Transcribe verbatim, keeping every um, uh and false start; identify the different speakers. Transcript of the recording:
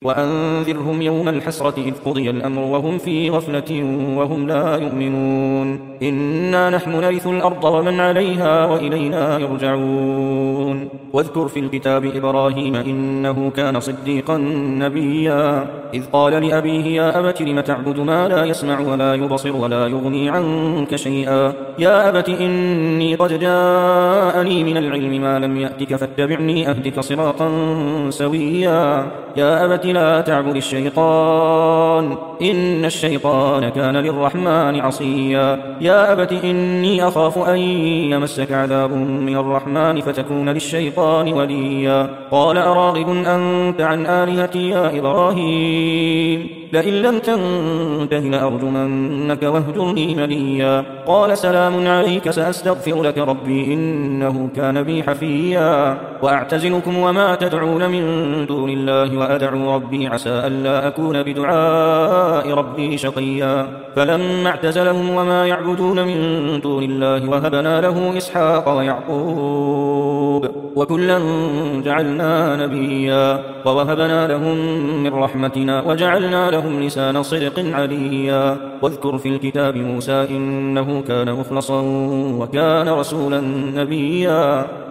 Speaker 1: وأنذرهم يوم الحسرة إذ قضي الأمر وهم في غفلة وهم لا يؤمنون إنا نحن نرث الأرض ومن عليها وإلينا يرجعون واذكر في الكتاب إبراهيم إنه كان صديقا نبيا إذ قال لأبيه يا أبت لم تعبد ما لا يسمع ولا يبصر ولا يغني عنك شيئا يا أبت إني قد جاءني من العلم ما لم يأتك فاتبعني أهدك صراطا سويا يا أبت لا تعبد الشيطان إن الشيطان كان للرحمن عصيا يا أبت إني أخاف أن يمسك عذاب من الرحمن فتكون للشيطان وليا قال أراغب أنت عن آلهتي يا إبراهيم لئن لم تنته لأرجمنك واهجرني مليا قال سلام عليك سأستغفر لك ربي إنه كان بي حفيا وأعتزلكم وما تدعون من دون الله وأدعو ربي عسى ألا أكون بدعاء ربي شقيا فلما اعتزلهم وما يعبدون من دون الله وهبنا له إسحاق ويعقوب وكلا جعلنا نبيا ووهبنا لهم من رحمتنا وجعلنا لهم لسان صدق عليا واذكر في الكتاب موسى إنه كان مخلصا وكان رسولا نبيا